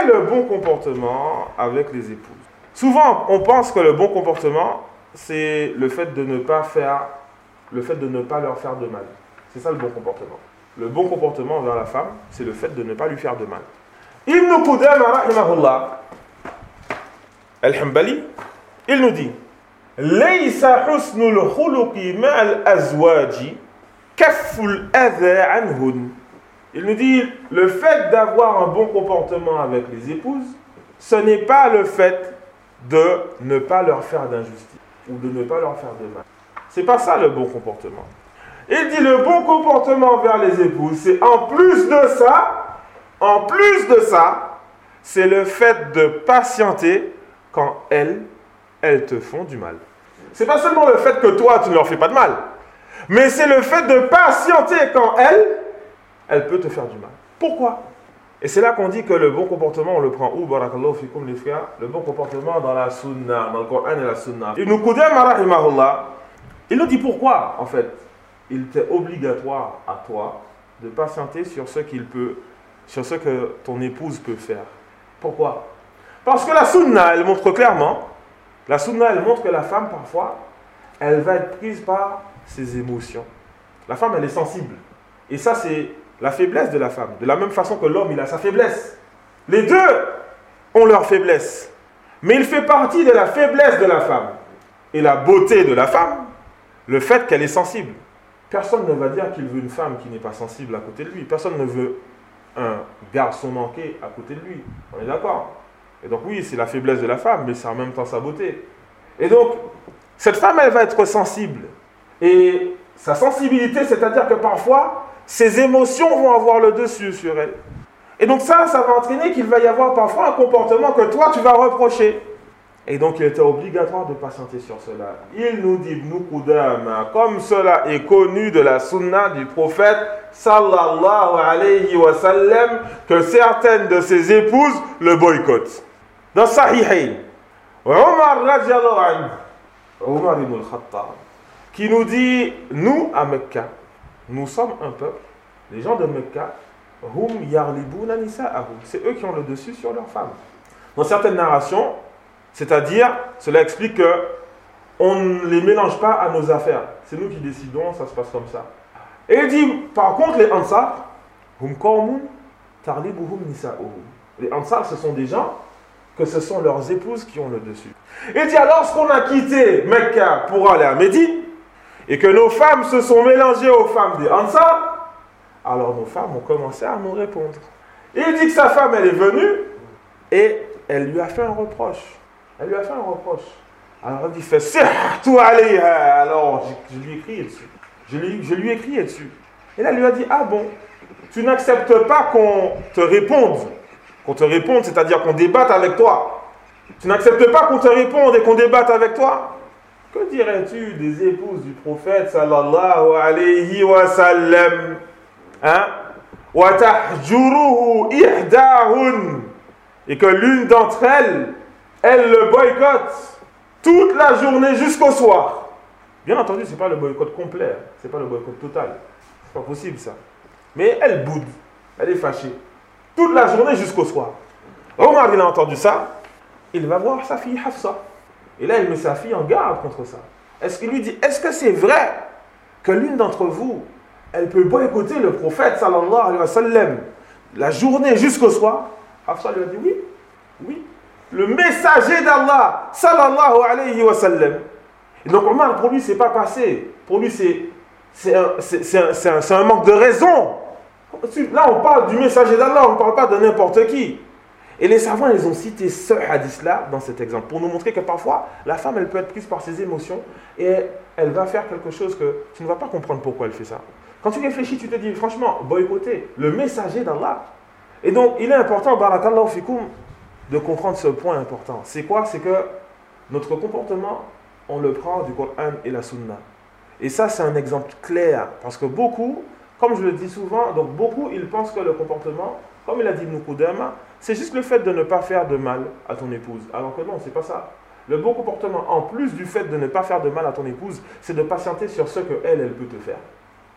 est le bon comportement avec les épouses? Souvent, on pense que le bon comportement, c'est le fait de ne pas leur faire de mal. C'est ça le bon comportement. Le bon comportement envers la femme, c'est le fait de ne pas lui faire de mal. Ibn Qudama, rahimahullah, al-Hanbali, il nous dit Laysa husnul khuluqi ma'al azwaji kafful adha anhun. Il nous dit le fait d'avoir un bon comportement avec les épouses, ce n'est pas le fait de ne pas leur faire d'injustice ou de ne pas leur faire de mal. C'est pas ça le bon comportement. Il dit le bon comportement envers les épouses, c'est en plus de ça, c'est le fait de patienter quand elles te font du mal. C'est pas seulement le fait que toi, tu ne leur fais pas de mal, mais c'est le fait de patienter quand elle peut te faire du mal. Pourquoi? Et c'est là qu'on dit que le bon comportement, on le prend où, barakallahu fikum les frères? Le bon comportement dans la sunna, dans le Coran et la sunna. Ibn Qudama rahimahullah, il nous dit pourquoi, en fait, il t'est obligatoire à toi de patienter sur ce que ton épouse peut faire. Pourquoi? Parce que la sunna, elle montre clairement, que la femme, parfois, elle va être prise par ses émotions. La femme, elle est sensible. Et ça, c'est la faiblesse de la femme. De la même façon que l'homme, il a sa faiblesse. Les deux ont leur faiblesse. Mais il fait partie de la faiblesse de la femme. Et la beauté de la femme, le fait qu'elle est sensible. Personne ne va dire qu'il veut une femme qui n'est pas sensible à côté de lui. Personne ne veut un garçon manqué à côté de lui. On est d'accord? Et donc oui, c'est la faiblesse de la femme, mais c'est en même temps sa beauté. Et donc, cette femme, elle va être sensible. Et sa sensibilité, c'est-à-dire que parfois, ses émotions vont avoir le dessus sur elle. Et donc ça va entraîner qu'il va y avoir parfois un comportement que toi, tu vas reprocher. Et donc, il était obligatoire de patienter sur cela. Il nous dit, Ibn Qudama, comme cela est connu de la sunna du prophète, sallallahu alayhi wa sallam, que certaines de ses épouses le boycottent. Dans Sahihayn, Omar radiallahu anhu, Omar ibn al-Khattab, qui nous dit, nous à Mecca, nous sommes un peuple, les gens de Mecca, hum yarlibuna nisa'ahum, c'est eux qui ont le dessus sur leurs femmes. Dans certaines narrations, c'est-à-dire, cela explique qu'on ne les mélange pas à nos affaires. C'est nous qui décidons, ça se passe comme ça. Et il dit, par contre, les Ansar, hum qawmun tarlibuhum nisa'uhum. Les Ansar, ce sont des gens que ce sont leurs épouses qui ont le dessus. Il dit, alors, lorsqu'on a quitté Mecca pour aller à Médine, et que nos femmes se sont mélangées aux femmes des Ansar, alors nos femmes ont commencé à nous répondre. Et il dit que sa femme, elle est venue, et elle lui a fait un reproche. Alors elle dit, fais sihtu alayha. Alors je lui ai crié dessus. Je lui ai crié dessus. Et là, elle lui a dit, ah bon, tu n'acceptes pas qu'on te réponde. C'est-à-dire qu'on débatte avec toi. Tu n'acceptes pas qu'on te réponde et qu'on débatte avec toi. Que dirais-tu des épouses du prophète sallallahu alayhi wa sallam? Wa tahjuruhu ihdahun. Et que l'une d'entre elles, elle le boycotte toute la journée jusqu'au soir. Bien entendu, ce n'est pas le boycott complet, ce n'est pas le boycott total. Ce n'est pas possible ça. Mais elle boude, elle est fâchée. Toute la journée jusqu'au soir. Omar, il a entendu ça, il va voir sa fille Hafsa. Et là, il met sa fille en garde contre ça. Il lui dit, est-ce que c'est vrai que l'une d'entre vous, elle peut boycotter le prophète sallallahu alayhi wa sallam la journée jusqu'au soir? Hafsa lui a dit oui. Le messager d'Allah, sallallahu alayhi wa sallam. Et donc Omar, pour lui, c'est pas passé. Pour lui, c'est un manque de raison. Là, on parle du messager d'Allah, on ne parle pas de n'importe qui. Et les savants, ils ont cité ce hadith-là dans cet exemple, pour nous montrer que parfois, la femme, elle peut être prise par ses émotions et elle va faire quelque chose que tu ne vas pas comprendre pourquoi elle fait ça. Quand tu réfléchis, tu te dis, franchement, boycotter le messager d'Allah. Et donc, il est important, barakallahu fikum, de comprendre ce point important. C'est quoi? C'est que notre comportement, on le prend du Coran et la Sunna. Et ça, c'est un exemple clair. Parce que beaucoup, comme je le dis souvent, donc beaucoup, ils pensent que le comportement, comme il a dit Ibn Qudama, c'est juste le fait de ne pas faire de mal à ton épouse. Alors que non, c'est pas ça. Le bon comportement, en plus du fait de ne pas faire de mal à ton épouse, c'est de patienter sur ce qu'elle peut te faire.